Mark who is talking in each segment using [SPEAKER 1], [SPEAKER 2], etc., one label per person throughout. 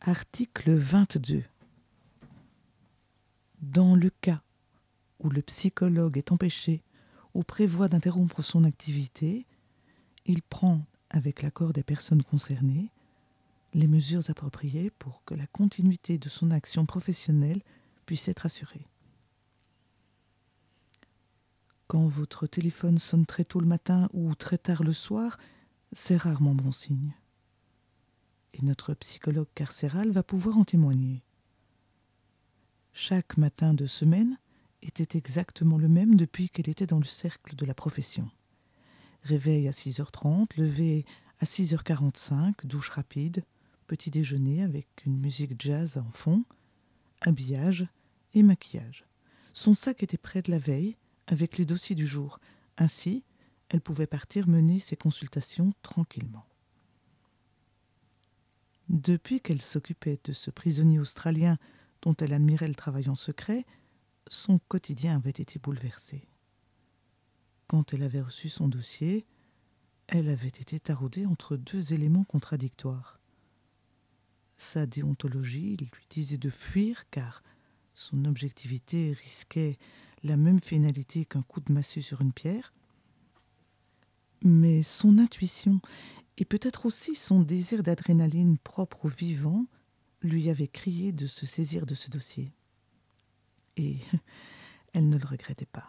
[SPEAKER 1] Article 22. Dans le cas où le psychologue est empêché ou prévoit d'interrompre son activité, il prend, avec l'accord des personnes concernées, les mesures appropriées pour que la continuité de son action professionnelle puisse être assurée. Quand votre téléphone sonne très tôt le matin ou très tard le soir, c'est rarement bon signe. Et notre psychologue carcéral va pouvoir en témoigner. Chaque matin de semaine était exactement le même depuis qu'elle était dans le cercle de la profession. Réveil à 6h30, lever à 6h45, douche rapide, petit déjeuner avec une musique jazz en fond, habillage et maquillage. Son sac était prêt de la veille avec les dossiers du jour. Ainsi, elle pouvait partir mener ses consultations tranquillement. Depuis qu'elle s'occupait de ce prisonnier australien dont elle admirait le travail en secret, son quotidien avait été bouleversé. Quand elle avait reçu son dossier, elle avait été taraudée entre deux éléments contradictoires. Sa déontologie lui disait de fuir car son objectivité risquait la même finalité qu'un coup de massue sur une pierre, mais son intuition et peut-être aussi son désir d'adrénaline propre au vivant lui avaient crié de se saisir de ce dossier. Et elle ne le regrettait pas.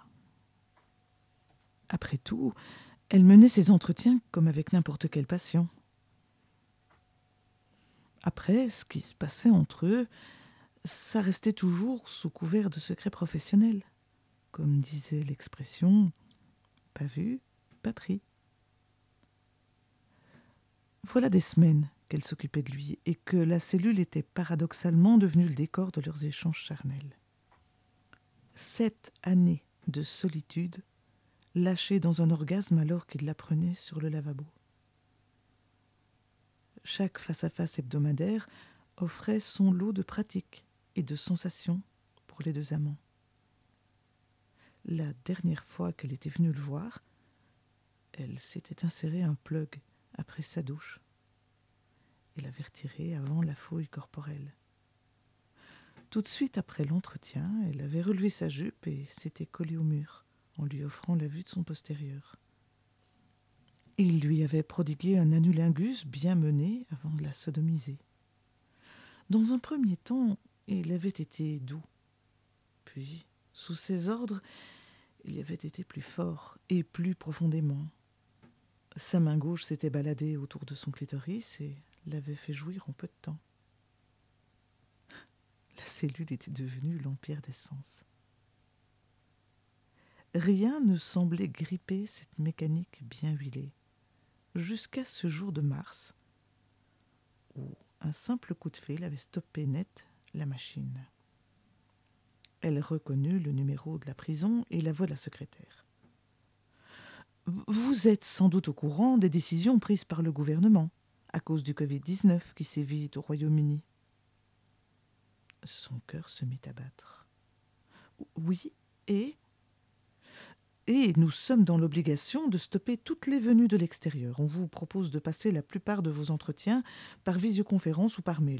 [SPEAKER 1] Après tout, elle menait ses entretiens comme avec n'importe quel patient. Après, ce qui se passait entre eux, ça restait toujours sous couvert de secret professionnel. Comme disait l'expression « pas vu, pas pris ». Voilà des semaines qu'elle s'occupait de lui et que la cellule était paradoxalement devenue le décor de leurs échanges charnels. 7 années de solitude, lâchée dans un orgasme alors qu'il la prenait sur le lavabo. Chaque face-à-face hebdomadaire offrait son lot de pratiques et de sensations pour les deux amants. La dernière fois qu'elle était venue le voir, elle s'était inséré un plug après sa douche et l'avait retiré avant la fouille corporelle. Tout de suite après l'entretien, elle avait relevé sa jupe et s'était collée au mur en lui offrant la vue de son postérieur. Il lui avait prodigué un anulingus bien mené avant de la sodomiser. Dans un premier temps, il avait été doux. Puis, sous ses ordres, il y avait été plus fort et plus profondément. Sa main gauche s'était baladée autour de son clitoris et l'avait fait jouir en peu de temps. La cellule était devenue l'empire des sens. Rien ne semblait gripper cette mécanique bien huilée, jusqu'à ce jour de mars, où un simple coup de fil avait stoppé net la machine. Elle reconnut le numéro de la prison et la voix de la secrétaire. « Vous êtes sans doute au courant des décisions prises par le gouvernement à cause du Covid-19 qui sévit au Royaume-Uni. » Son cœur se mit à battre. « Oui, et nous sommes dans l'obligation de stopper toutes les venues de l'extérieur. On vous propose de passer la plupart de vos entretiens par visioconférence ou par mail. »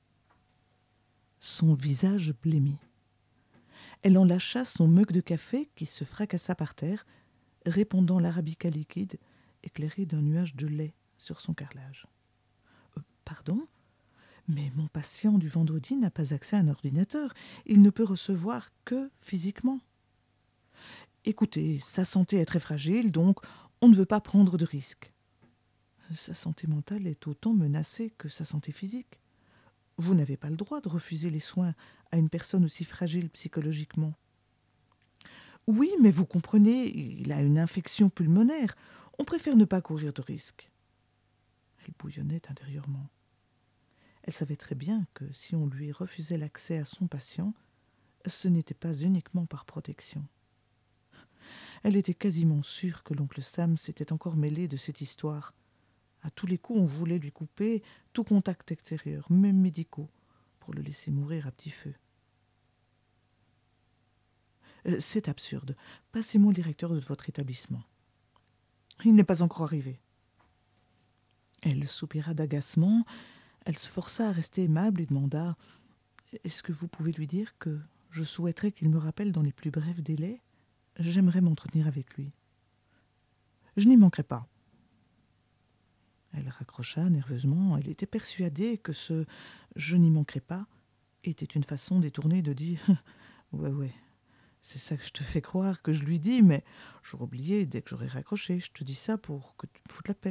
[SPEAKER 1] Son visage blêmit. Elle en lâcha son mug de café qui se fracassa par terre, répandant l'arabica liquide éclairé d'un nuage de lait sur son carrelage. « Pardon ? Mais mon patient du vendredi n'a pas accès à un ordinateur. Il ne peut recevoir que physiquement. » « Écoutez, sa santé est très fragile, donc on ne veut pas prendre de risques. » « Sa santé mentale est autant menacée que sa santé physique. Vous n'avez pas le droit de refuser les soins à une personne aussi fragile psychologiquement. »« Oui, mais vous comprenez, il a une infection pulmonaire. On préfère ne pas courir de risques. » Elle bouillonnait intérieurement. Elle savait très bien que si on lui refusait l'accès à son patient, ce n'était pas uniquement par protection. Elle était quasiment sûre que l'oncle Sam s'était encore mêlé de cette histoire. À tous les coups, on voulait lui couper tout contact extérieur, même médicaux, pour le laisser mourir à petit feu. « C'est absurde. Passez-moi le directeur de votre établissement. »« Il n'est pas encore arrivé. » Elle soupira d'agacement, Elle se força à rester aimable et demanda « Est-ce que vous pouvez lui dire que je souhaiterais qu'il me rappelle dans les plus brefs délais ? J'aimerais m'entretenir avec lui. » « Je n'y manquerai pas. » Elle raccrocha nerveusement. Elle était persuadée que ce « je n'y manquerai pas » était une façon détournée de dire « Ouais, c'est ça que je te fais croire que je lui dis, mais j'aurais oublié dès que j'aurais raccroché. Je te dis ça pour que tu me foutes la paix. »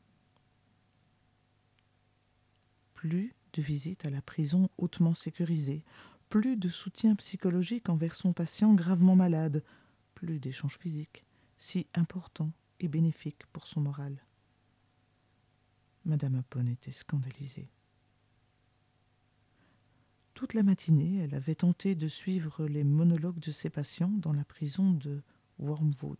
[SPEAKER 1] Plus de visites à la prison hautement sécurisée, plus de soutien psychologique envers son patient gravement malade, plus d'échanges physiques, si importants et bénéfiques pour son moral. Madame Upon était scandalisée. Toute la matinée, elle avait tenté de suivre les monologues de ses patients dans la prison de Wormwood.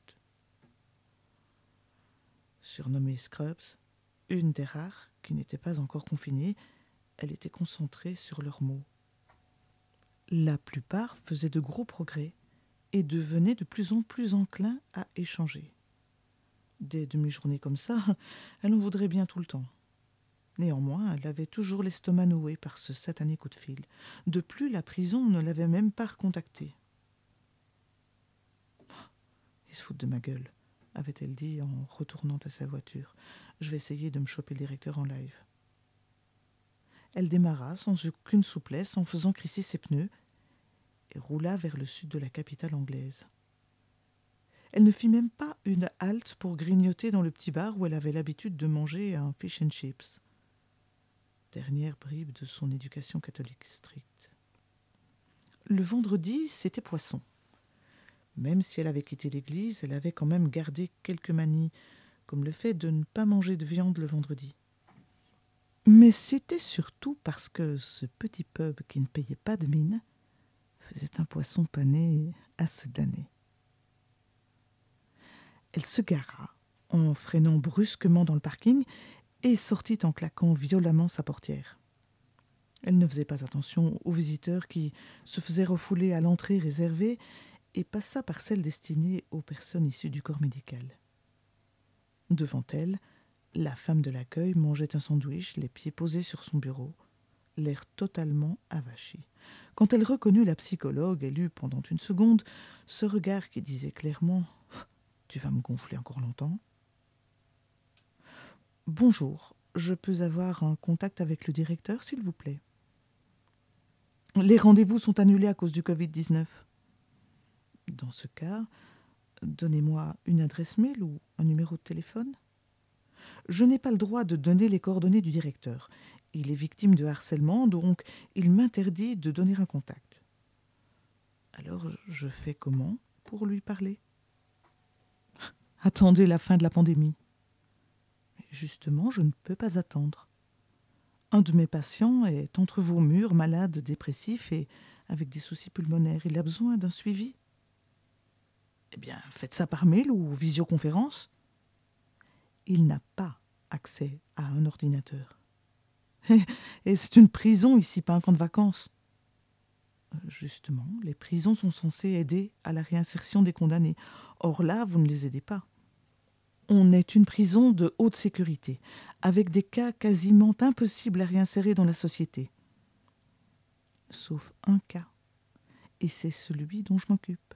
[SPEAKER 1] Surnommée Scrubs, une des rares qui n'était pas encore confinée, elle était concentrée sur leurs mots. La plupart faisaient de gros progrès et devenaient de plus en plus enclins à échanger. Des demi-journées comme ça, elle en voudrait bien tout le temps. Néanmoins, elle avait toujours l'estomac noué par ce satané coup de fil. De plus, la prison ne l'avait même pas recontactée. « Ils se foutent de ma gueule », avait-elle dit en retournant à sa voiture. « Je vais essayer de me choper le directeur en live. » Elle démarra sans aucune souplesse, en faisant crisser ses pneus, et roula vers le sud de la capitale anglaise. Elle ne fit même pas une halte pour grignoter dans le petit bar où elle avait l'habitude de manger un fish and chips. Dernière bribe de son éducation catholique stricte. Le vendredi, c'était poisson. Même si elle avait quitté l'église, elle avait quand même gardé quelques manies, comme le fait de ne pas manger de viande le vendredi. Mais c'était surtout parce que ce petit pub qui ne payait pas de mine faisait un poisson pané à se damner. Elle se gara en freinant brusquement dans le parking et sortit en claquant violemment sa portière. Elle ne faisait pas attention aux visiteurs qui se faisaient refouler à l'entrée réservée et passa par celle destinée aux personnes issues du corps médical. Devant elle, la femme de l'accueil mangeait un sandwich, les pieds posés sur son bureau, l'air totalement avachi. Quand elle reconnut la psychologue, elle eut pendant une seconde ce regard qui disait clairement « Tu vas me gonfler encore longtemps ?» « Bonjour, je peux avoir un contact avec le directeur, s'il vous plaît ?» « Les rendez-vous sont annulés à cause du Covid-19. » « Dans ce cas, donnez-moi une adresse mail ou un numéro de téléphone. » « Je n'ai pas le droit de donner les coordonnées du directeur. Il est victime de harcèlement, donc il m'interdit de donner un contact. » Alors, je fais comment pour lui parler ? Attendez la fin de la pandémie. Justement, je ne peux pas attendre. Un de mes patients est entre vos murs, malade, dépressif et avec des soucis pulmonaires. Il a besoin d'un suivi. Eh bien, faites ça par mail ou visioconférence. Il n'a pas accès à un ordinateur. Et c'est une prison ici, pas un camp de vacances. Justement, les prisons sont censées aider à la réinsertion des condamnés. Or là, vous ne les aidez pas. On est une prison de haute sécurité, avec des cas quasiment impossibles à réinsérer dans la société. Sauf un cas, et c'est celui dont je m'occupe.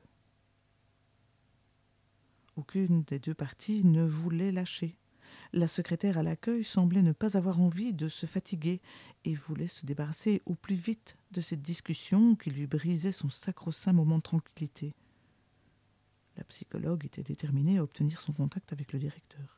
[SPEAKER 1] Aucune des deux parties ne voulait lâcher. La secrétaire à l'accueil semblait ne pas avoir envie de se fatiguer et voulait se débarrasser au plus vite de cette discussion qui lui brisait son sacro-saint moment de tranquillité. La psychologue était déterminée à obtenir son contact avec le directeur.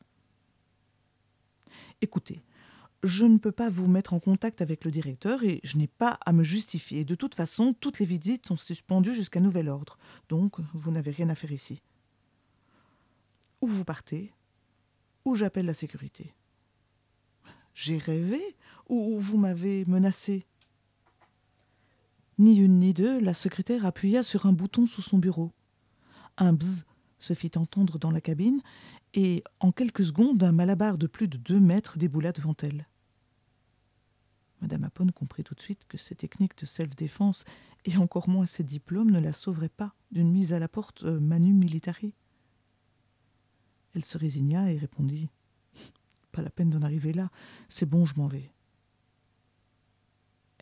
[SPEAKER 1] « Écoutez, je ne peux pas vous mettre en contact avec le directeur et je n'ai pas à me justifier. De toute façon, toutes les visites sont suspendues jusqu'à nouvel ordre, donc vous n'avez rien à faire ici. Ou vous partez, ou j'appelle la sécurité. » J'ai rêvé ou vous m'avez menacé ? Ni une ni deux, la secrétaire appuya sur un bouton sous son bureau. Un bzz se fit entendre dans la cabine et, en quelques secondes, un malabar de plus de 2 mètres déboula devant elle. Madame Upon comprit tout de suite que ces techniques de self-défense et encore moins ses diplômes ne la sauveraient pas d'une mise à la porte manu militari. Elle se résigna et répondit « Pas la peine d'en arriver là, c'est bon, je m'en vais. »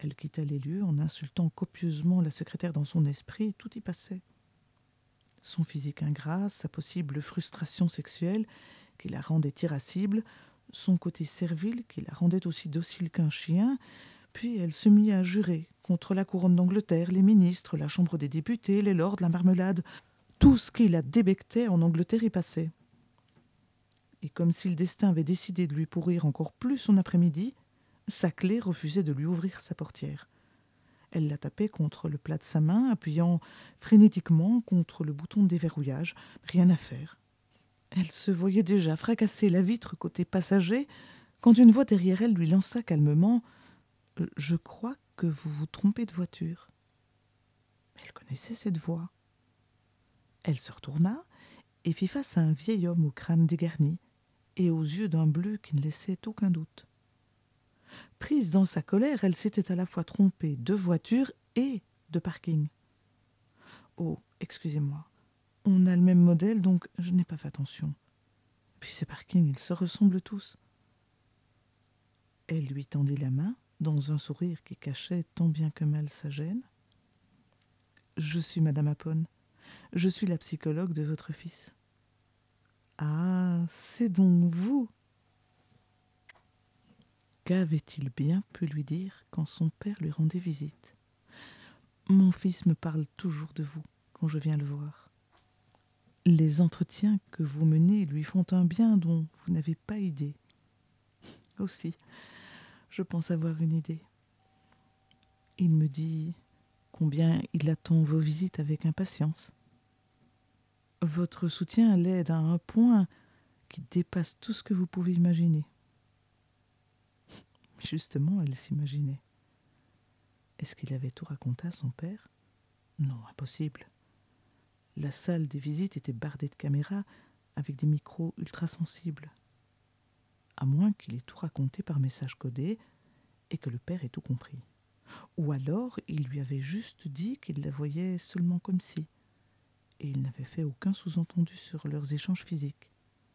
[SPEAKER 1] Elle quitta les lieux en insultant copieusement la secrétaire dans son esprit, tout y passait. Son physique ingrat, sa possible frustration sexuelle qui la rendait irascible, son côté servile qui la rendait aussi docile qu'un chien, puis elle se mit à jurer contre la couronne d'Angleterre, les ministres, la Chambre des députés, les lords, la marmelade. Tout ce qui la débectait en Angleterre y passait. Et comme si le destin avait décidé de lui pourrir encore plus son après-midi, sa clé refusait de lui ouvrir sa portière. Elle la tapait contre le plat de sa main, appuyant frénétiquement contre le bouton de déverrouillage. Rien à faire. Elle se voyait déjà fracasser la vitre côté passager quand une voix derrière elle lui lança calmement « Je crois que vous vous trompez de voiture. » Elle connaissait cette voix. Elle se retourna et fit face à un vieil homme au crâne dégarni et aux yeux d'un bleu qui ne laissait aucun doute. Prise dans sa colère, elle s'était à la fois trompée de voiture et de parking. « Oh, excusez-moi, on a le même modèle, donc je n'ai pas fait attention. Puis ces parkings, ils se ressemblent tous. » Elle lui tendit la main, dans un sourire qui cachait tant bien que mal sa gêne. « Je suis Madame Apone. Je suis la psychologue de votre fils. »« Ah, c'est donc vous !» Qu'avait-il bien pu lui dire quand son père lui rendait visite ? « Mon fils me parle toujours de vous quand je viens le voir. Les entretiens que vous menez lui font un bien dont vous n'avez pas idée. Aussi, je pense avoir une idée. Il me dit combien il attend vos visites avec impatience. Votre soutien l'aide à un point qui dépasse tout ce que vous pouvez imaginer. » Justement, elle s'imaginait. Est-ce qu'il avait tout raconté à son père ? Non, impossible. La salle des visites était bardée de caméras avec des micros ultra-sensibles. À moins qu'il ait tout raconté par message codé et que le père ait tout compris. Ou alors, il lui avait juste dit qu'il la voyait seulement comme si, et il n'avait fait aucun sous-entendu sur leurs échanges physiques.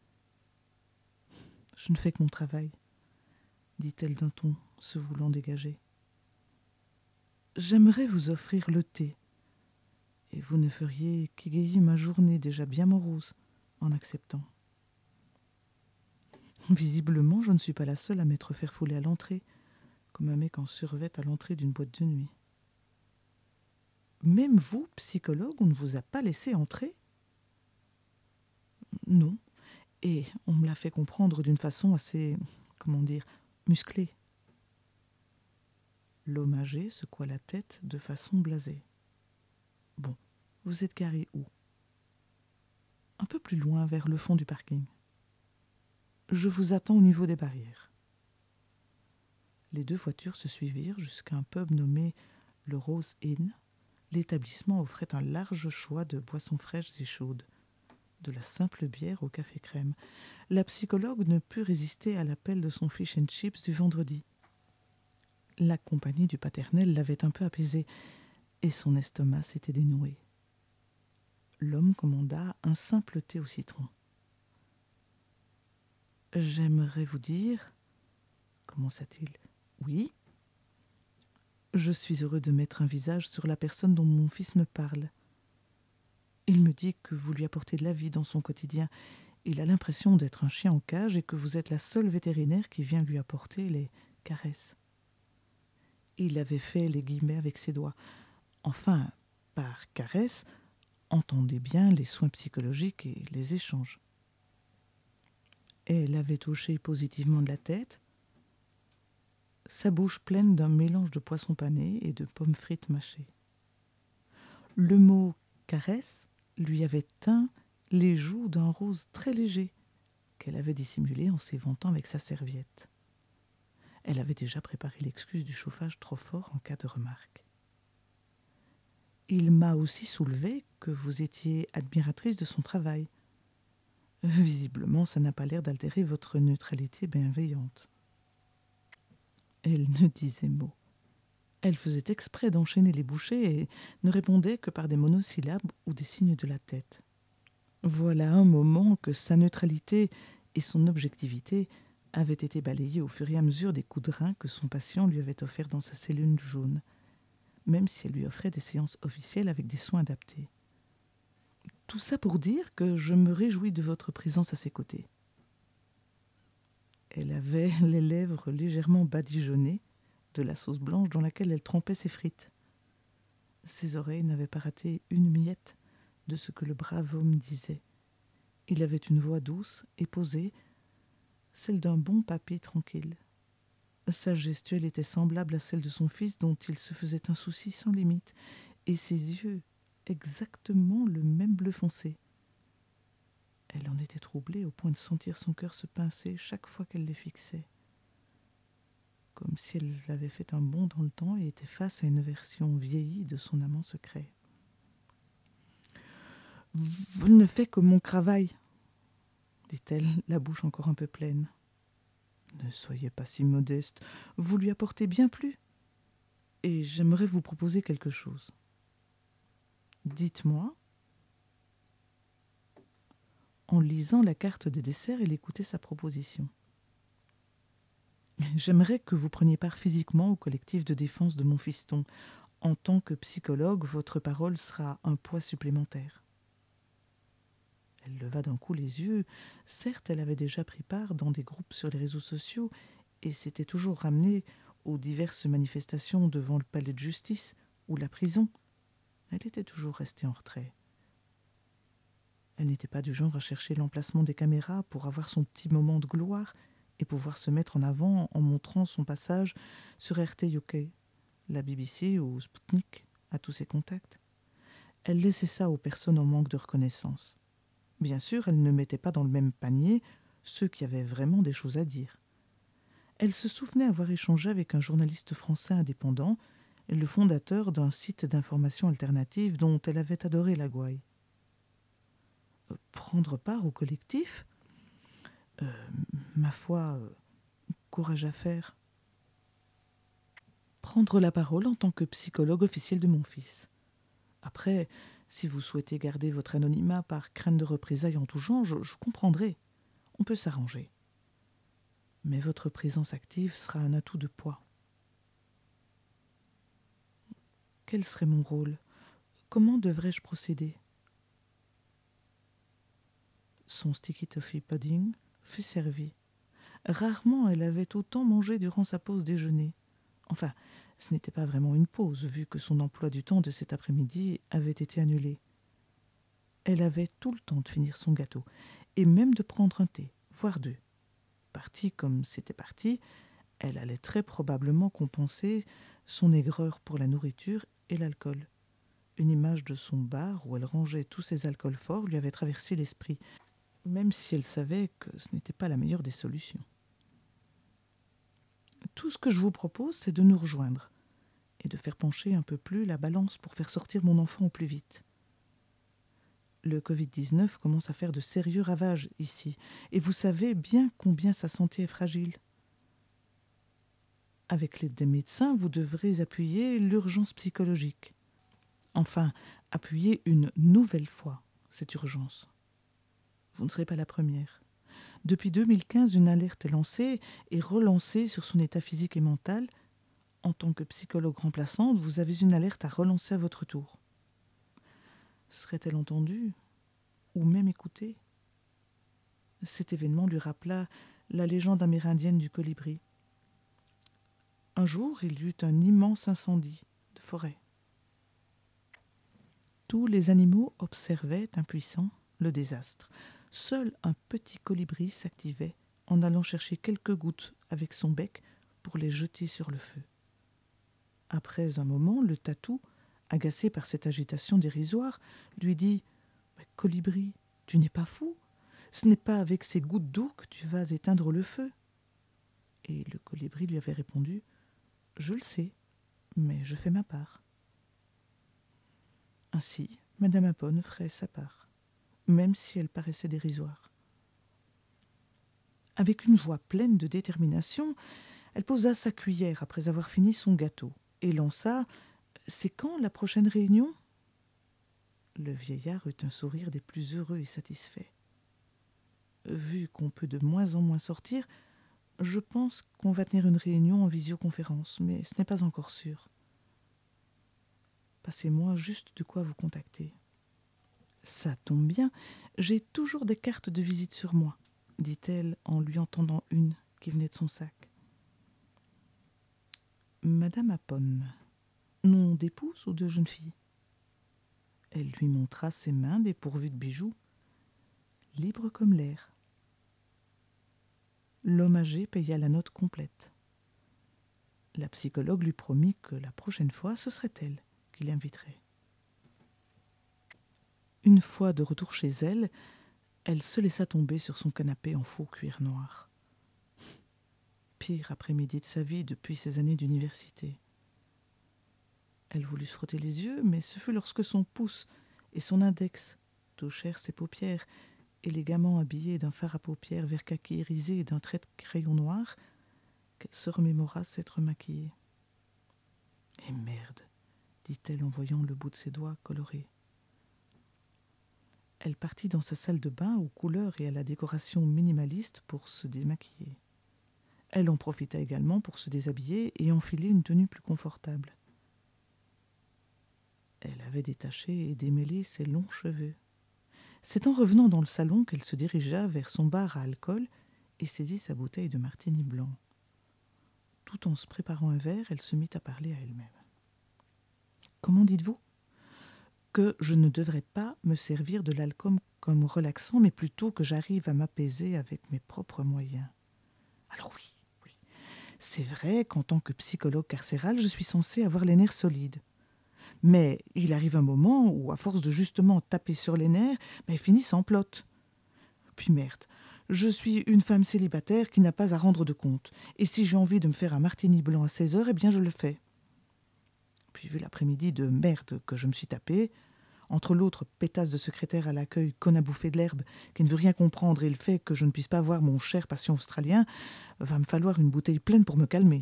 [SPEAKER 1] « Je ne fais que mon travail, » dit-elle d'un ton se voulant dégager. « J'aimerais vous offrir le thé, et vous ne feriez qu'égayer ma journée déjà bien morose en acceptant. » Visiblement, je ne suis pas la seule à m'être fait fouler à l'entrée, comme un mec en survêt à l'entrée d'une boîte de nuit. « Même vous, psychologue, on ne vous a pas laissé entrer ? » ?»« Non, et on me l'a fait comprendre d'une façon assez, musclée. » L'homme âgé secoua la tête de façon blasée. « Bon, vous êtes garé où ? » ?»« Un peu plus loin, vers le fond du parking. »« Je vous attends au niveau des barrières. » Les deux voitures se suivirent jusqu'à un pub nommé le Rose Inn. L'établissement offrait un large choix de boissons fraîches et chaudes, de la simple bière au café crème. La psychologue ne put résister à l'appel de son fish and chips du vendredi. La compagnie du paternel l'avait un peu apaisée, et son estomac s'était dénoué. L'homme commanda un simple thé au citron. « J'aimerais vous dire, » commença-t-il. « Oui. Je suis heureux de mettre un visage sur la personne dont mon fils me parle. Il me dit que vous lui apportez de la vie dans son quotidien. Il a l'impression d'être un chien en cage et que vous êtes la seule vétérinaire qui vient lui apporter les caresses. » Il avait fait les guillemets avec ses doigts. Enfin, par caresse, entendez bien les soins psychologiques et les échanges. Elle avait touché positivement de la tête, sa bouche pleine d'un mélange de poisson pané et de pommes frites mâchées. Le mot « caresse » lui avait teint les joues d'un rose très léger qu'elle avait dissimulé en s'éventant avec sa serviette. Elle avait déjà préparé l'excuse du chauffage trop fort en cas de remarque. « Il m'a aussi soulevé que vous étiez admiratrice de son travail. Visiblement, ça n'a pas l'air d'altérer votre neutralité bienveillante. » Elle ne disait mot. Elle faisait exprès d'enchaîner les bouchées et ne répondait que par des monosyllabes ou des signes de la tête. Voilà un moment que sa neutralité et son objectivité avait été balayé au fur et à mesure des coups de rein que son patient lui avait offerts dans sa cellule jaune, même si elle lui offrait des séances officielles avec des soins adaptés. Tout ça pour dire que je me réjouis de votre présence à ses côtés. Elle avait les lèvres légèrement badigeonnées de la sauce blanche dans laquelle elle trempait ses frites. Ses oreilles n'avaient pas raté une miette de ce que le brave homme disait. Il avait une voix douce et posée, celle d'un bon papy tranquille. Sa gestuelle était semblable à celle de son fils dont il se faisait un souci sans limite, et ses yeux, exactement le même bleu foncé. Elle en était troublée au point de sentir son cœur se pincer chaque fois qu'elle les fixait, comme si elle avait fait un bond dans le temps et était face à une version vieillie de son amant secret. « Vous ne faites que mon travail, dit-elle, la bouche encore un peu pleine. Ne soyez pas si modeste, vous lui apportez bien plus. Et j'aimerais vous proposer quelque chose. Dites-moi. » En lisant la carte des desserts, elle écoutait sa proposition. « J'aimerais que vous preniez part physiquement au collectif de défense de mon fiston. En tant que psychologue, votre parole sera un poids supplémentaire. » Elle leva d'un coup les yeux. Certes, elle avait déjà pris part dans des groupes sur les réseaux sociaux et s'était toujours ramenée aux diverses manifestations devant le palais de justice ou la prison. Elle était toujours restée en retrait. Elle n'était pas du genre à chercher l'emplacement des caméras pour avoir son petit moment de gloire et pouvoir se mettre en avant en montrant son passage sur RT UK, la BBC ou Sputnik, à tous ses contacts. Elle laissait ça aux personnes en manque de reconnaissance. Bien sûr, elle ne mettait pas dans le même panier ceux qui avaient vraiment des choses à dire. Elle se souvenait avoir échangé avec un journaliste français indépendant, le fondateur d'un site d'information alternative dont elle avait adoré la gouaille. Prendre part au collectif ? Ma foi, courage à faire. Prendre la parole en tant que psychologue officiel de mon fils. Après, si vous souhaitez garder votre anonymat par crainte de représailles en tout genre, je comprendrai. On peut s'arranger. Mais votre présence active sera un atout de poids. Quel serait mon rôle ? Comment devrais-je procéder ? Son sticky toffee pudding fut servi. Rarement elle avait autant mangé durant sa pause déjeuner. Enfin, ce n'était pas vraiment une pause, vu que son emploi du temps de cet après-midi avait été annulé. Elle avait tout le temps de finir son gâteau, et même de prendre un thé, voire deux. Partie comme c'était parti, elle allait très probablement compenser son aigreur pour la nourriture et l'alcool. Une image de son bar où elle rangeait tous ses alcools forts lui avait traversé l'esprit, même si elle savait que ce n'était pas la meilleure des solutions. Tout ce que je vous propose, c'est de nous rejoindre et de faire pencher un peu plus la balance pour faire sortir mon enfant au plus vite. Le Covid-19 commence à faire de sérieux ravages ici, et vous savez bien combien sa santé est fragile. Avec l'aide des médecins, vous devrez appuyer l'urgence psychologique. Enfin, appuyer une nouvelle fois cette urgence. Vous ne serez pas la première. Depuis 2015, une alerte est lancée et relancée sur son état physique et mental. En tant que psychologue remplaçante, vous avez une alerte à relancer à votre tour. Serait-elle entendue ou même écoutée ? Cet événement lui rappela la légende amérindienne du colibri. Un jour, il y eut un immense incendie de forêt. Tous les animaux observaient, impuissants, le désastre. Seul un petit colibri s'activait en allant chercher quelques gouttes avec son bec pour les jeter sur le feu. Après un moment, le tatou, agacé par cette agitation dérisoire, lui dit « Colibri, tu n'es pas fou ? Ce n'est pas avec ces gouttes d'eau que tu vas éteindre le feu. » Et le colibri lui avait répondu « Je le sais, mais je fais ma part. » Ainsi, Madame Apone ferait sa part, même si elle paraissait dérisoire. Avec une voix pleine de détermination, elle posa sa cuillère après avoir fini son gâteau et lança « C'est quand la prochaine réunion ?» Le vieillard eut un sourire des plus heureux et satisfaits. Vu qu'on peut de moins en moins sortir, Je pense qu'on va tenir une réunion en visioconférence, mais ce n'est pas encore sûr. Passez-moi juste de quoi vous contacter. Ça tombe bien, j'ai toujours des cartes de visite sur moi, dit-elle en lui en tendant une qui venait de son sac. Madame Apone, nom d'épouse ou de jeune fille? Elle lui montra ses mains dépourvues de bijoux, libres comme l'air. L'homme âgé paya la note complète. La psychologue lui promit que la prochaine fois, ce serait elle qui l'inviterait. Une fois de retour chez elle, elle se laissa tomber sur son canapé en faux cuir noir. Pire après-midi de sa vie depuis ses années d'université. Elle voulut se frotter les yeux, mais ce fut lorsque son pouce et son index touchèrent ses paupières, élégamment habillées d'un fard à paupières vert kaki irisé et d'un trait de crayon noir, qu'elle se remémora s'être maquillée. « Et merde !» dit-elle en voyant le bout de ses doigts colorés. Elle partit dans sa salle de bain aux couleurs et à la décoration minimaliste pour se démaquiller. Elle en profita également pour se déshabiller et enfiler une tenue plus confortable. Elle avait détaché et démêlé ses longs cheveux. C'est en revenant dans le salon qu'elle se dirigea vers son bar à alcool et saisit sa bouteille de martini blanc. Tout en se préparant un verre, elle se mit à parler à elle-même. « Comment dites-vous ? Que je ne devrais pas me servir de l'alcool comme relaxant, mais plutôt que j'arrive à m'apaiser avec mes propres moyens. Alors oui, c'est vrai qu'en tant que psychologue carcéral, je suis censée avoir les nerfs solides. Mais il arrive un moment où, à force de justement taper sur les nerfs, ils finissent en plot. Puis merde, je suis une femme célibataire qui n'a pas à rendre de compte. Et si j'ai envie de me faire un martini blanc à 16h, eh bien je le fais. Puis vu l'après-midi de merde que je me suis tapé, entre l'autre pétasse de secrétaire à l'accueil conne à bouffer de l'herbe qui ne veut rien comprendre et le fait que je ne puisse pas voir mon cher patient australien, va me falloir une bouteille pleine pour me calmer.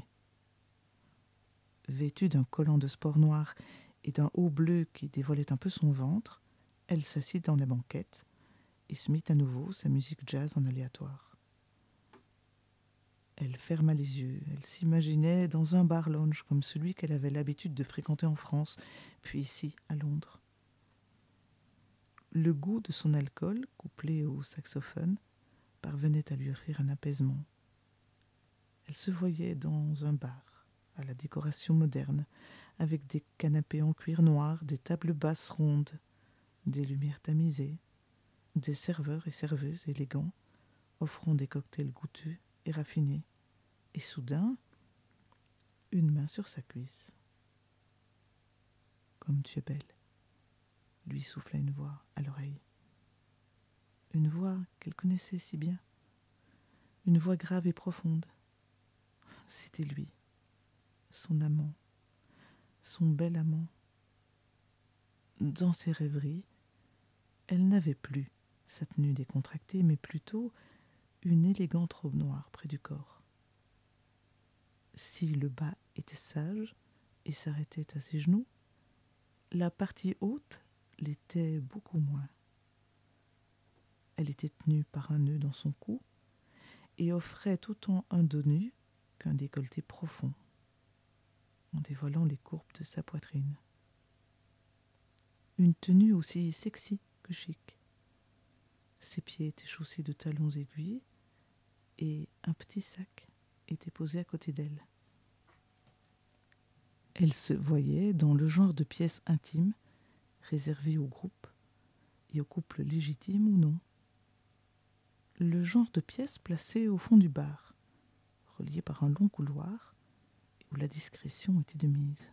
[SPEAKER 1] Vêtue d'un collant de sport noir et d'un haut bleu qui dévoilait un peu son ventre, elle s'assit dans la banquette et se mit à nouveau sa musique jazz en aléatoire. Elle ferma les yeux, elle s'imaginait dans un bar lounge comme celui qu'elle avait l'habitude de fréquenter en France, puis ici, à Londres. Le goût de son alcool, couplé au saxophone, parvenait à lui offrir un apaisement. Elle se voyait dans un bar, à la décoration moderne, avec des canapés en cuir noir, des tables basses rondes, des lumières tamisées, des serveurs et serveuses élégants, offrant des cocktails goûteux et raffinés. Et soudain, une main sur sa cuisse. « Comme tu es belle !» lui souffla une voix à l'oreille. Une voix qu'elle connaissait si bien. Une voix grave et profonde. C'était lui, son amant, son bel amant. Dans ses rêveries, elle n'avait plus sa tenue décontractée, mais plutôt une élégante robe noire près du corps. Si le bas était sage et s'arrêtait à ses genoux, la partie haute l'était beaucoup moins. Elle était tenue par un nœud dans son cou et offrait autant un dos nu qu'un décolleté profond, en dévoilant les courbes de sa poitrine. Une tenue aussi sexy que chic. Ses pieds étaient chaussés de talons aiguilles et un petit sac était posé à côté d'elle. Elle se voyait dans le genre de pièces intimes réservées au groupe et aux couples légitimes ou non. Le genre de pièces placées au fond du bar, reliées par un long couloir et où la discrétion était de mise.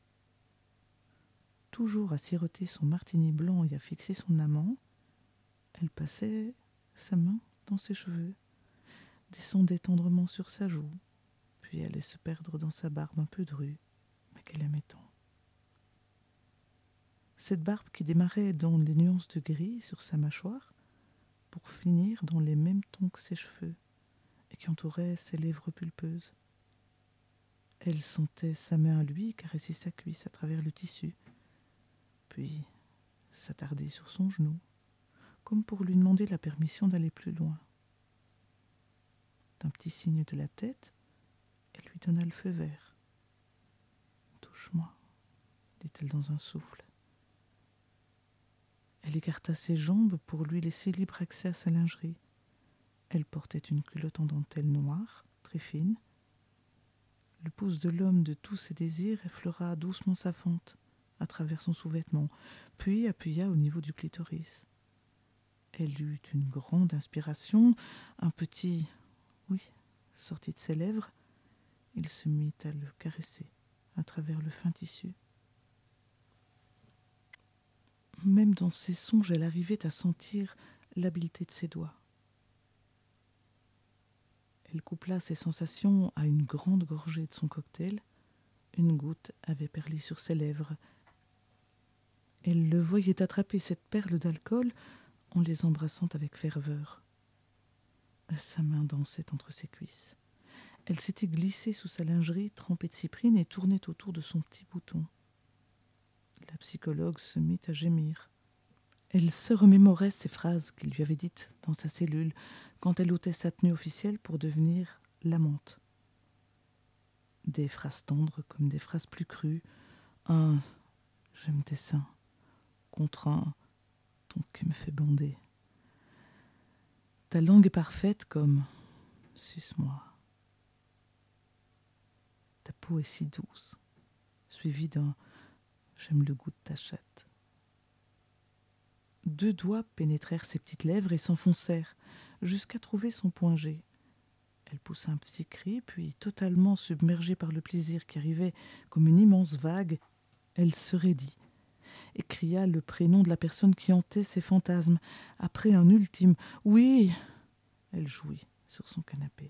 [SPEAKER 1] Toujours à siroter son martini blanc et à fixer son amant, elle passait sa main dans ses cheveux, descendait tendrement sur sa joue, puis allait se perdre dans sa barbe un peu drue, mais qu'elle aimait tant. Cette barbe qui démarrait dans les nuances de gris sur sa mâchoire, pour finir dans les mêmes tons que ses cheveux, et qui entourait ses lèvres pulpeuses. Elle sentait sa main à lui caresser sa cuisse à travers le tissu, puis s'attarder sur son genou, comme pour lui demander la permission d'aller plus loin. d'un petit signe de la tête et lui donna le feu vert. « Touche-moi », dit-elle dans un souffle. Elle écarta ses jambes pour lui laisser libre accès à sa lingerie. Elle portait une culotte en dentelle noire, très fine. Le pouce de l'homme de tous ses désirs effleura doucement sa fente à travers son sous-vêtement, puis appuya au niveau du clitoris. Elle eut une grande inspiration, un petit « oui » sortit de ses lèvres. Il se mit à le caresser à travers le fin tissu. Même dans ses songes, elle arrivait à sentir l'habileté de ses doigts. Elle coupla ses sensations à une grande gorgée de son cocktail. Une goutte avait perlé sur ses lèvres. Elle le voyait attraper cette perle d'alcool en les embrassant avec ferveur. Sa main dansait entre ses cuisses. Elle s'était glissée sous sa lingerie trempée de cyprine et tournait autour de son petit bouton. La psychologue se mit à gémir. Elle se remémorait ces phrases qu'il lui avait dites dans sa cellule quand elle ôtait sa tenue officielle pour devenir l'amante. Des phrases tendres comme des phrases plus crues. Un « j'aime tes seins » contre un « ton cul me fait bander ». Ta langue est parfaite comme « suce-moi ». Ta peau est si douce, suivi d'un « j'aime le goût de ta chatte ». 2 doigts pénétrèrent ses petites lèvres et s'enfoncèrent jusqu'à trouver son point G. Elle poussa un petit cri, puis, totalement submergée par le plaisir qui arrivait comme une immense vague, elle se raidit et cria le prénom de la personne qui hantait ses fantasmes. Après un ultime « oui », elle jouit sur son canapé.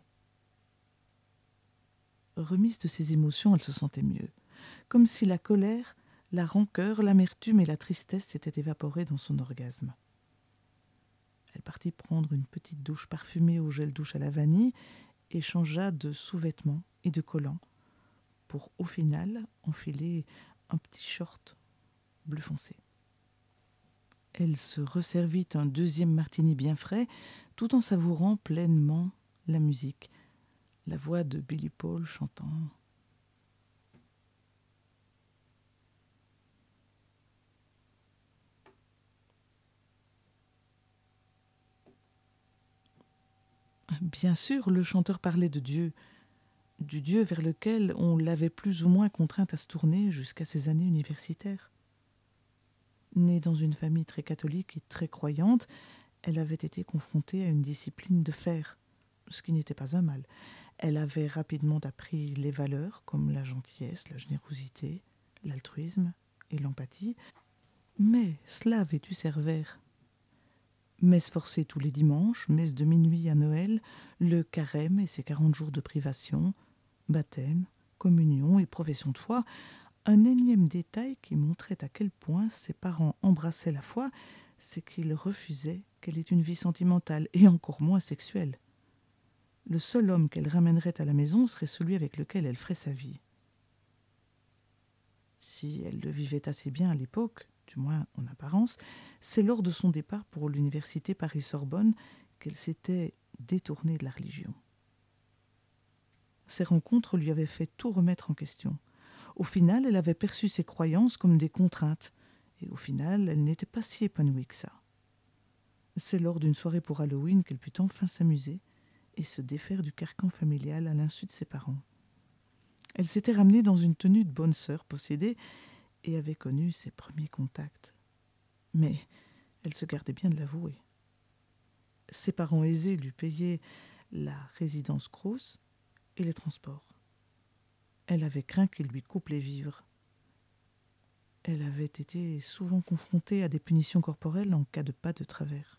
[SPEAKER 1] Remise de ses émotions, elle se sentait mieux, comme si la colère, la rancœur, l'amertume et la tristesse s'étaient évaporées dans son orgasme. Elle partit prendre une petite douche parfumée au gel douche à la vanille et changea de sous-vêtements et de collants pour, au final, enfiler un petit short bleu foncé. Elle se resservit un 2e martini bien frais, tout en savourant pleinement la musique, la voix de Billy Paul chantant. Bien sûr, le chanteur parlait de Dieu, du Dieu vers lequel on l'avait plus ou moins contrainte à se tourner jusqu'à ses années universitaires. Née dans une famille très catholique et très croyante, elle avait été confrontée à une discipline de fer, ce qui n'était pas un mal. Elle avait rapidement appris les valeurs comme la gentillesse, la générosité, l'altruisme et l'empathie, mais cela avait dû servir. Messe forcée tous les dimanches, messe de minuit à Noël, le carême et ses 40 jours de privation, baptême, communion et profession de foi, un énième détail qui montrait à quel point ses parents embrassaient la foi, c'est qu'ils refusaient qu'elle ait une vie sentimentale et encore moins sexuelle. Le seul homme qu'elle ramènerait à la maison serait celui avec lequel elle ferait sa vie. Si elle le vivait assez bien à l'époque, du moins en apparence, c'est lors de son départ pour l'université Paris-Sorbonne qu'elle s'était détournée de la religion. Ces rencontres lui avaient fait tout remettre en question. Au final, elle avait perçu ses croyances comme des contraintes, et au final, elle n'était pas si épanouie que ça. C'est lors d'une soirée pour Halloween qu'elle put enfin s'amuser et se défaire du carcan familial à l'insu de ses parents. Elle s'était ramenée dans une tenue de bonne sœur possédée et avait connu ses premiers contacts. Mais elle se gardait bien de l'avouer. Ses parents aisés lui payaient la résidence Crous et les transports. Elle avait craint qu'il lui coupe les vivres. Elle avait été souvent confrontée à des punitions corporelles en cas de pas de travers.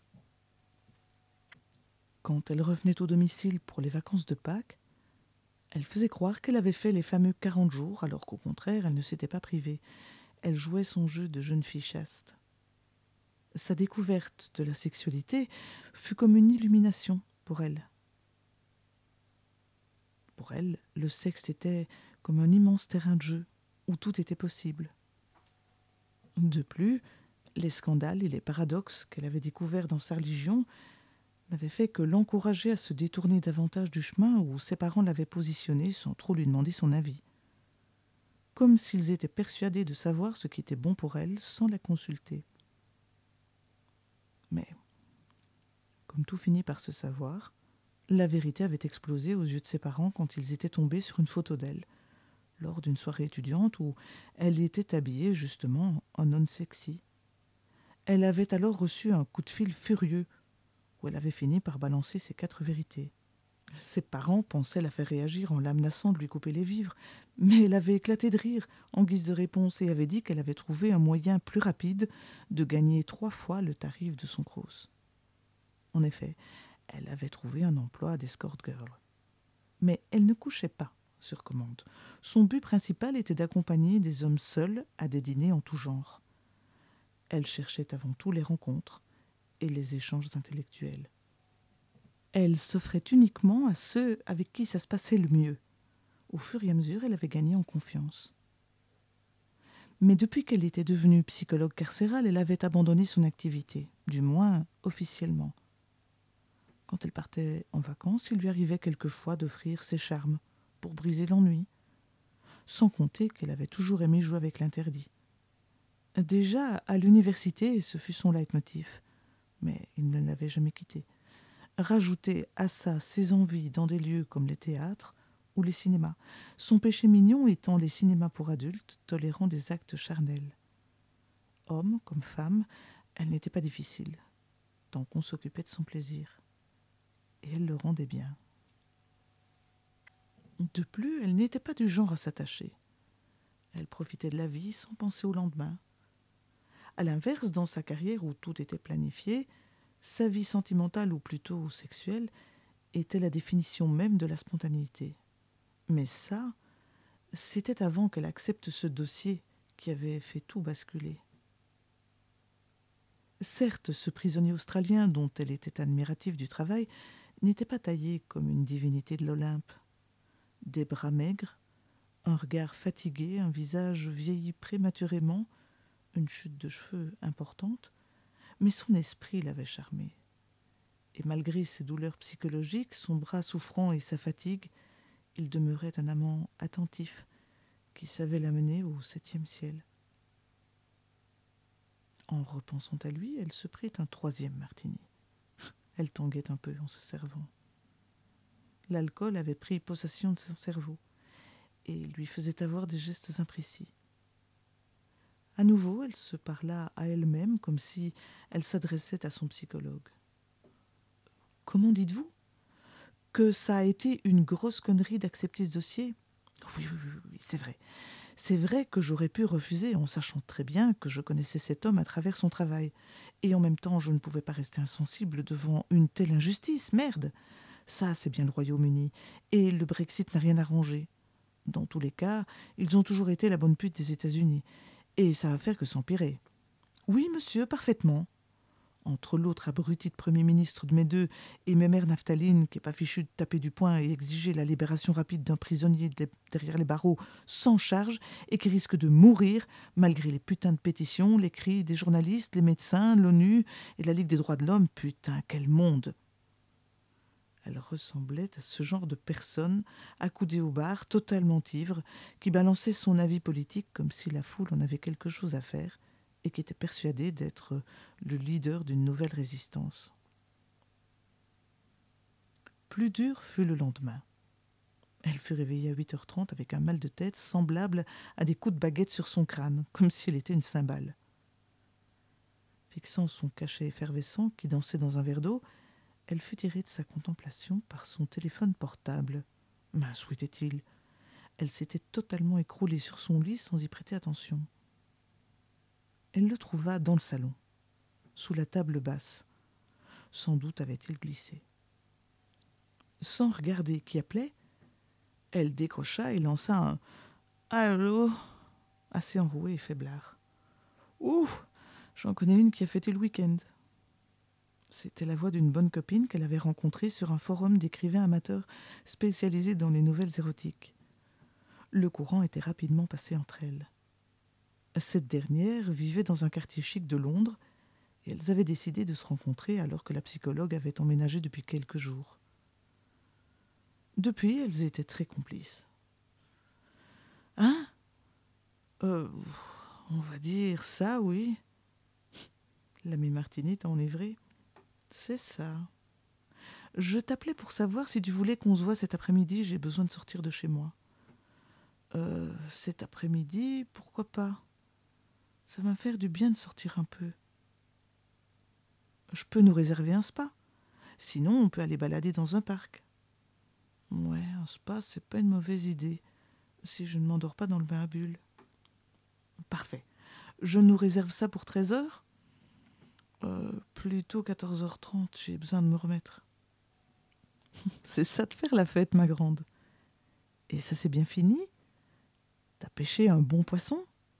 [SPEAKER 1] Quand elle revenait au domicile pour les vacances de Pâques, elle faisait croire qu'elle avait fait les fameux 40 jours, alors qu'au contraire, elle ne s'était pas privée. Elle jouait son jeu de jeune fille chaste. Sa découverte de la sexualité fut comme une illumination pour elle. Pour elle, le sexe était comme un immense terrain de jeu où tout était possible. De plus, les scandales et les paradoxes qu'elle avait découverts dans sa religion n'avait fait que l'encourager à se détourner davantage du chemin où ses parents l'avaient positionné sans trop lui demander son avis. Comme s'ils étaient persuadés de savoir ce qui était bon pour elle sans la consulter. Mais, comme tout finit par se savoir, la vérité avait explosé aux yeux de ses parents quand ils étaient tombés sur une photo d'elle, lors d'une soirée étudiante où elle était habillée justement en non-sexy. Elle avait alors reçu un coup de fil furieux où elle avait fini par balancer ses 4 vérités. Ses parents pensaient la faire réagir en la menaçant de lui couper les vivres, mais elle avait éclaté de rire en guise de réponse et avait dit qu'elle avait trouvé un moyen plus rapide de gagner 3 fois le tarif de son cross. En effet, elle avait trouvé un emploi d'escort girl. Mais elle ne couchait pas sur commande. Son but principal était d'accompagner des hommes seuls à des dîners en tout genre. Elle cherchait avant tout les rencontres et les échanges intellectuels. Elle s'offrait uniquement à ceux avec qui ça se passait le mieux. Au fur et à mesure, elle avait gagné en confiance. Mais depuis qu'elle était devenue psychologue carcérale, elle avait abandonné son activité, du moins officiellement. Quand elle partait en vacances, il lui arrivait quelquefois d'offrir ses charmes pour briser l'ennui, sans compter qu'elle avait toujours aimé jouer avec l'interdit. Déjà, à l'université, ce fut son leitmotiv, mais il ne l'avait jamais quitté. Rajouter à ça ses envies dans des lieux comme les théâtres ou les cinémas, son péché mignon étant les cinémas pour adultes tolérant des actes charnels. Homme comme femme, elle n'était pas difficile, tant qu'on s'occupait de son plaisir. Et elle le rendait bien. De plus, elle n'était pas du genre à s'attacher. Elle profitait de la vie sans penser au lendemain. À l'inverse, dans sa carrière où tout était planifié, sa vie sentimentale ou plutôt sexuelle était la définition même de la spontanéité. Mais ça, c'était avant qu'elle accepte ce dossier qui avait fait tout basculer. Certes, ce prisonnier australien dont elle était admirative du travail n'était pas taillé comme une divinité de l'Olympe. Des bras maigres, un regard fatigué, un visage vieilli prématurément, une chute de cheveux importante, mais son esprit l'avait charmé. Et malgré ses douleurs psychologiques, son bras souffrant et sa fatigue, il demeurait un amant attentif qui savait l'amener au 7e ciel. En repensant à lui, elle se prit un 3e martini. Elle tanguait un peu en se servant. L'alcool avait pris possession de son cerveau et lui faisait avoir des gestes imprécis. À nouveau, elle se parla à elle-même comme si elle s'adressait à son psychologue. « Comment dites-vous ? Que ça a été une grosse connerie d'accepter ce dossier ? » Oui, c'est vrai. C'est vrai que j'aurais pu refuser en sachant très bien que je connaissais cet homme à travers son travail. Et en même temps, je ne pouvais pas rester insensible devant une telle injustice. Merde ! Ça, c'est bien le Royaume-Uni. Et le Brexit n'a rien arrangé. Dans tous les cas, ils ont toujours été la bonne pute des États-Unis. Et ça va faire que s'empirer. Oui, monsieur, parfaitement. Entre l'autre abruti de Premier ministre de mes deux et mes mères Naphtaline, qui n'est pas fichu de taper du poing et exiger la libération rapide d'un prisonnier derrière les barreaux sans charge et qui risque de mourir malgré les putains de pétitions, les cris des journalistes, les médecins, l'ONU et la Ligue des droits de l'homme. Putain, quel monde! Elle ressemblait à ce genre de personne accoudée au bar, totalement ivre, qui balançait son avis politique comme si la foule en avait quelque chose à faire et qui était persuadée d'être le leader d'une nouvelle résistance. Plus dur fut le lendemain. Elle fut réveillée à 8h30 avec un mal de tête semblable à des coups de baguette sur son crâne, comme si elle était une cymbale. Fixant son cachet effervescent qui dansait dans un verre d'eau, elle fut tirée de sa contemplation par son téléphone portable. Mince, où était-il ? Elle s'était totalement écroulée sur son lit sans y prêter attention. Elle le trouva dans le salon, sous la table basse. Sans doute avait-il glissé. Sans regarder qui appelait, elle décrocha et lança un « Allô ?» assez enroué et faiblard. « Ouh, j'en connais une qui a fêté le week-end. » C'était la voix d'une bonne copine qu'elle avait rencontrée sur un forum d'écrivains amateurs spécialisés dans les nouvelles érotiques. Le courant était rapidement passé entre elles. Cette dernière vivait dans un quartier chic de Londres Et elles avaient décidé de se rencontrer alors que la psychologue avait emménagé depuis quelques jours. Depuis, elles étaient très complices. Hein? On va dire ça, oui. L'ami Martini est enivré. C'est ça. Je t'appelais pour savoir si tu voulais qu'on se voit cet après-midi. J'ai besoin de sortir de chez moi. Cet après-midi, pourquoi pas? Ça va me faire du bien de sortir un peu. Je peux nous réserver un spa. Sinon, on peut aller balader dans un parc. Ouais, un spa, c'est pas une mauvaise idée. Si je ne m'endors pas dans le bain à bulles. Parfait. Je nous réserve ça pour 13h? Plutôt 14h30, j'ai besoin de me remettre. C'est ça de faire la fête, ma grande. Et ça s'est bien fini? T'as pêché un bon poisson?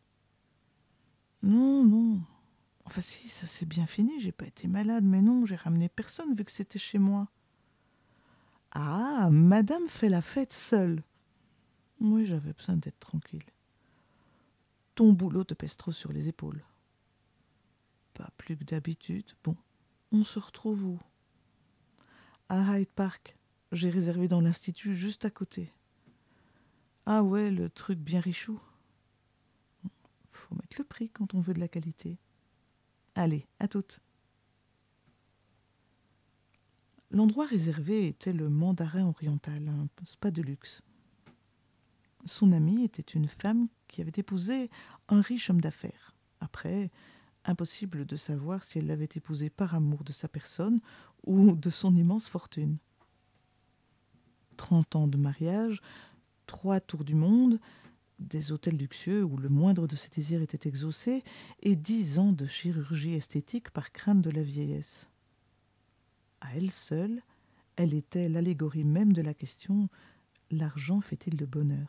[SPEAKER 1] Non, non. Enfin si, ça s'est bien fini, j'ai pas été malade, mais non, j'ai ramené personne vu que c'était chez moi. Ah, madame fait la fête seule. Oui, j'avais besoin d'être tranquille. Ton boulot te pèse trop sur les épaules. Pas plus que d'habitude. Bon, on se retrouve où? À Hyde Park. J'ai réservé dans l'institut juste à côté. Ah ouais, le truc bien richou. Faut mettre le prix quand on veut de la qualité. Allez, à toutes. L'endroit réservé était le Mandarin Oriental, un spa de luxe. Son amie était une femme qui avait épousé un riche homme d'affaires. Après, impossible de savoir si elle l'avait épousé par amour de sa personne ou de son immense fortune. 30 ans de mariage, 3 tours du monde, des hôtels luxueux où le moindre de ses désirs était exaucé, et 10 ans de chirurgie esthétique par crainte de la vieillesse. À elle seule, elle était l'allégorie même de la question « L'argent fait-il le bonheur ?»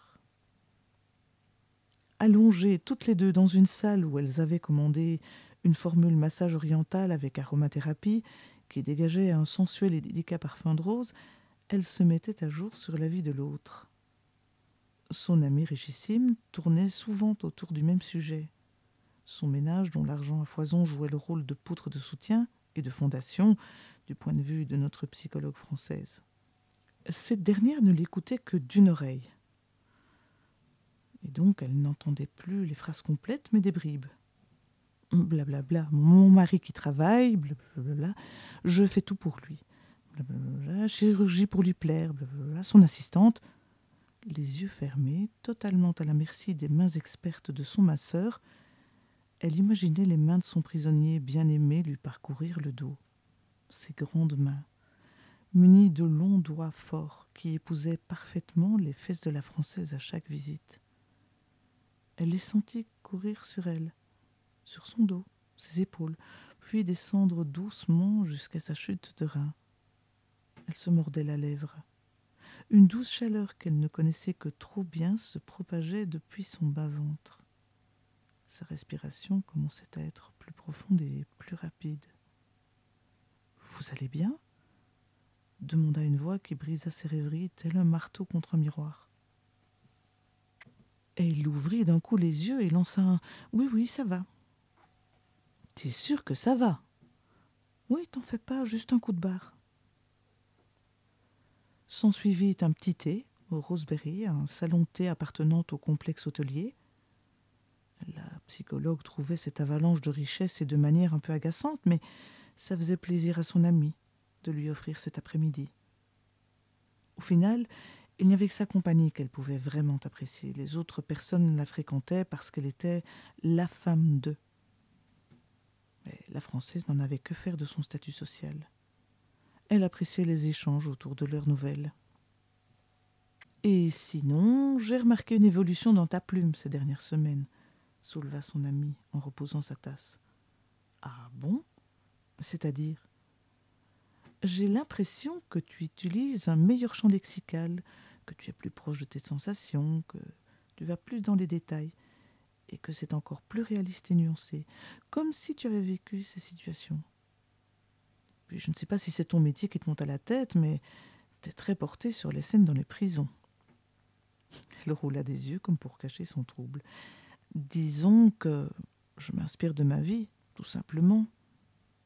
[SPEAKER 1] Allongées toutes les deux dans une salle où elles avaient commandé une formule massage oriental avec aromathérapie qui dégageait un sensuel et délicat parfum de rose, elles se mettaient à jour sur la vie de l'autre. Son amie richissime tournait souvent autour du même sujet. Son ménage, dont l'argent à foison jouait le rôle de poutre de soutien et de fondation, du point de vue de notre psychologue française. Cette dernière ne l'écoutait que d'une oreille. Et donc, elle n'entendait plus les phrases complètes, mais des bribes. Blablabla, mon mari qui travaille, blablabla, je fais tout pour lui. Blablabla, chirurgie pour lui plaire, blablabla, son assistante, les yeux fermés, totalement à la merci des mains expertes de son masseur, elle imaginait les mains de son prisonnier bien-aimé lui parcourir le dos. Ses grandes mains, munies de longs doigts forts qui épousaient parfaitement les fesses de la Française à chaque visite. Elle les sentit courir sur elle, sur son dos, ses épaules, puis descendre doucement jusqu'à sa chute de rein. Elle se mordait la lèvre. Une douce chaleur qu'elle ne connaissait que trop bien se propageait depuis son bas-ventre. Sa respiration commençait à être plus profonde et plus rapide. « Vous allez bien ?» demanda une voix qui brisa ses rêveries tel un marteau contre un miroir. Elle ouvrit d'un coup les yeux et lança un « Oui, oui, ça va. »« T'es sûre que ça va ?»« Oui, t'en fais pas, juste un coup de barre. » S'ensuivit un petit thé au roseberry, un salon de thé appartenant au complexe hôtelier. La psychologue trouvait cette avalanche de richesse et de manières un peu agaçante, mais ça faisait plaisir à son amie de lui offrir cet après-midi. Au final, il n'y avait que sa compagnie qu'elle pouvait vraiment apprécier. Les autres personnes la fréquentaient parce qu'elle était la femme d'eux. Mais la Française n'en avait que faire de son statut social. Elle appréciait les échanges autour de leurs nouvelles. « Et sinon, j'ai remarqué une évolution dans ta plume ces dernières semaines, » souleva son ami en reposant sa tasse. « Ah bon? C'est-à-dire ? » J'ai l'impression que tu utilises un meilleur champ lexical, que tu es plus proche de tes sensations, que tu vas plus dans les détails, et que c'est encore plus réaliste et nuancé, comme si tu avais vécu ces situations. Puis je ne sais pas si c'est ton métier qui te monte à la tête, mais tu es très porté sur les scènes dans les prisons. Elle roula des yeux comme pour cacher son trouble. Disons que je m'inspire de ma vie, tout simplement.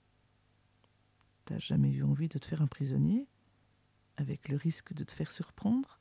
[SPEAKER 1] t'as jamais eu envie de te faire un prisonnier, avec le risque de te faire surprendre?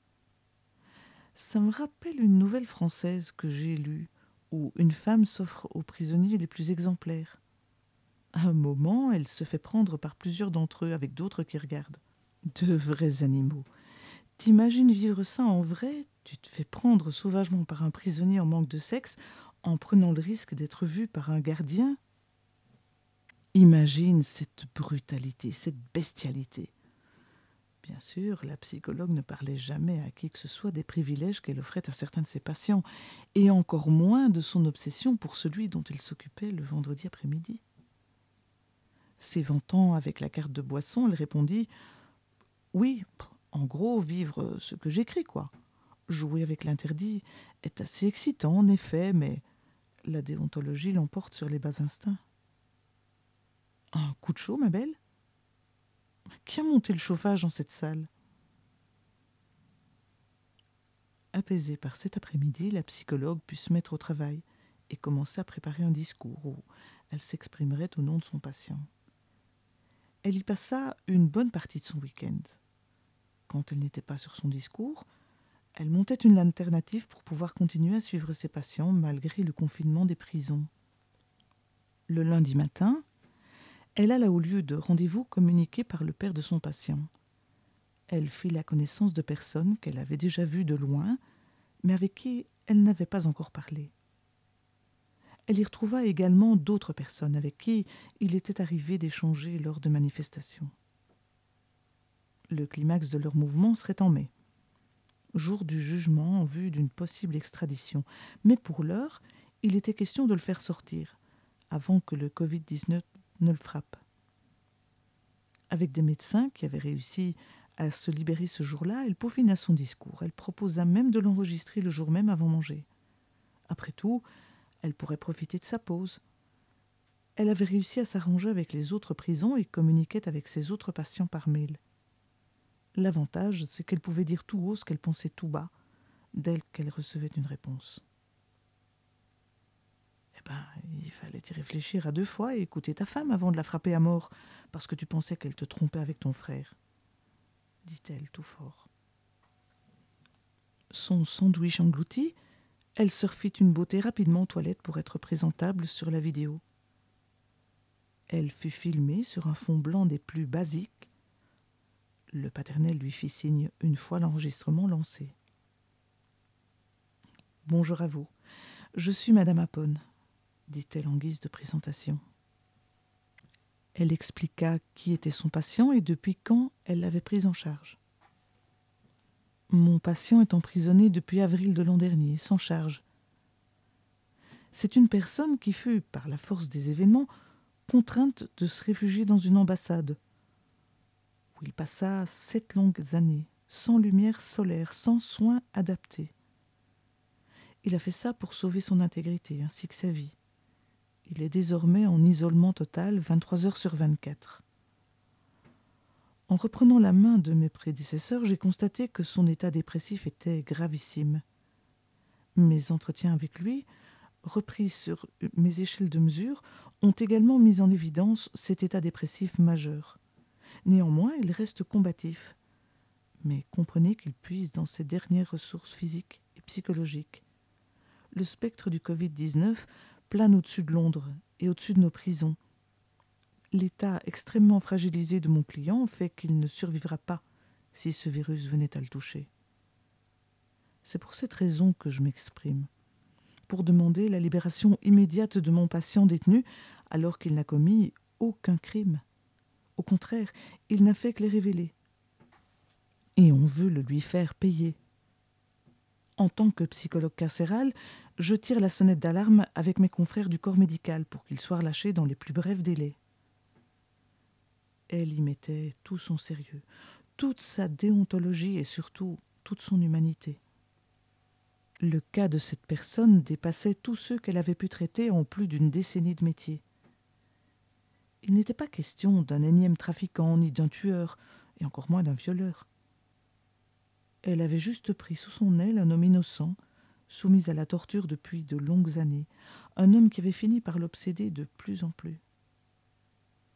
[SPEAKER 1] Ça me rappelle une nouvelle française que j'ai lue, où une femme s'offre aux prisonniers les plus exemplaires. À un moment, elle se fait prendre par plusieurs d'entre eux, avec d'autres qui regardent. De vrais animaux. T'imagines vivre ça en vrai? Tu te fais prendre sauvagement par un prisonnier en manque de sexe, en prenant le risque d'être vu par un gardien? Imagine cette brutalité, cette bestialité. Bien sûr, la psychologue ne parlait jamais à qui que ce soit des privilèges qu'elle offrait à certains de ses patients, et encore moins de son obsession pour celui dont elle s'occupait le vendredi après-midi. S'éventant avec la carte de boisson, elle répondit: oui, en gros, vivre ce que j'écris, quoi. Jouer avec l'interdit est assez excitant, en effet, mais la déontologie l'emporte sur les bas instincts. Un coup de chaud, ma belle? Qui a monté le chauffage dans cette salle? Apaisée par cet après-midi, la psychologue put se mettre au travail et commença à préparer un discours où elle s'exprimerait au nom de son patient. Elle y passa une bonne partie de son week-end. Quand elle n'était pas sur son discours, elle montait une alternative pour pouvoir continuer à suivre ses patients malgré le confinement des prisons. Le lundi matin, elle alla au lieu de rendez-vous communiqué par le père de son patient. Elle fit la connaissance de personnes qu'elle avait déjà vues de loin, mais avec qui elle n'avait pas encore parlé. Elle y retrouva également d'autres personnes avec qui il était arrivé d'échanger lors de manifestations. Le climax de leur mouvement serait en mai, jour du jugement en vue d'une possible extradition. Mais pour l'heure, il était question de le faire sortir, avant que le Covid-19 ne le frappe. Avec des médecins qui avaient réussi à se libérer ce jour-là, elle peaufina son discours. Elle proposa même de l'enregistrer le jour même avant manger. Après tout, elle pourrait profiter de sa pause. Elle avait réussi à s'arranger avec les autres prisons et communiquait avec ses autres patients par mail. L'avantage, c'est qu'elle pouvait dire tout haut ce qu'elle pensait tout bas, dès qu'elle recevait une réponse. Eh ben, il fallait y réfléchir à 2 fois et écouter ta femme avant de la frapper à mort, parce que tu pensais qu'elle te trompait avec ton frère, dit-elle tout fort. Son sandwich englouti, elle se refit une beauté rapidement aux toilettes pour être présentable sur la vidéo. Elle fut filmée sur un fond blanc des plus basiques. Le paternel lui fit signe une fois l'enregistrement lancé. « Bonjour à vous. Je suis Madame Apone, » dit-elle en guise de présentation. Elle expliqua qui était son patient et depuis quand elle l'avait pris en charge. « Mon patient est emprisonné depuis avril de l'an dernier, sans charge. C'est une personne qui fut, par la force des événements, contrainte de se réfugier dans une ambassade, où il passa 7 longues années, sans lumière solaire, sans soins adaptés. Il a fait ça pour sauver son intégrité ainsi que sa vie. Il est désormais en isolement total 23 heures sur 24. En reprenant la main de mes prédécesseurs, j'ai constaté que son état dépressif était gravissime. Mes entretiens avec lui, repris sur mes échelles de mesure, ont également mis en évidence cet état dépressif majeur. Néanmoins, il reste combatif. Mais comprenez qu'il puise dans ses dernières ressources physiques et psychologiques. Le spectre du Covid-19 plane au-dessus de Londres et au-dessus de nos prisons. L'état extrêmement fragilisé de mon client fait qu'il ne survivra pas si ce virus venait à le toucher. C'est pour cette raison que je m'exprime, pour demander la libération immédiate de mon patient détenu alors qu'il n'a commis aucun crime. Au contraire, il n'a fait que les révéler. Et on veut le lui faire payer. En tant que psychologue carcéral, je tire la sonnette d'alarme avec mes confrères du corps médical pour qu'il soit relâché dans les plus brefs délais. Elle y mettait tout son sérieux, toute sa déontologie et surtout toute son humanité. Le cas de cette personne dépassait tous ceux qu'elle avait pu traiter en plus d'une décennie de métier. Il n'était pas question d'un énième trafiquant ni d'un tueur, et encore moins d'un violeur. Elle avait juste pris sous son aile un homme innocent, soumis à la torture depuis de longues années, un homme qui avait fini par l'obséder de plus en plus.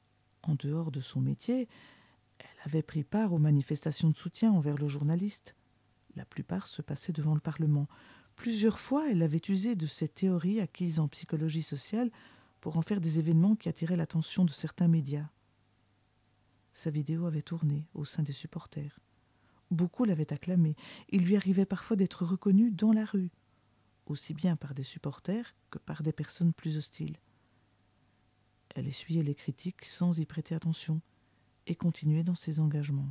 [SPEAKER 1] En dehors de son métier, elle avait pris part aux manifestations de soutien envers le journaliste. La plupart se passaient devant le Parlement. Plusieurs fois, elle avait usé de ces théories acquises en psychologie sociale pour en faire des événements qui attiraient l'attention de certains médias. Sa vidéo avait tourné au sein des supporters. Beaucoup l'avaient acclamée. Il lui arrivait parfois d'être reconnue dans la rue, aussi bien par des supporters que par des personnes plus hostiles. Elle essuyait les critiques sans y prêter attention et continuait dans ses engagements.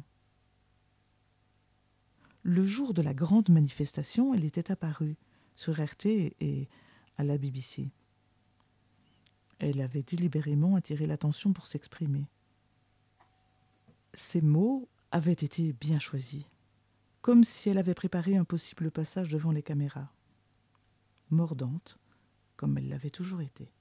[SPEAKER 1] Le jour de la grande manifestation, elle était apparue sur RT et à la BBC. Elle avait délibérément attiré l'attention pour s'exprimer. Ses mots avaient été bien choisis, comme si elle avait préparé un possible passage devant les caméras. Mordante, comme elle l'avait toujours été.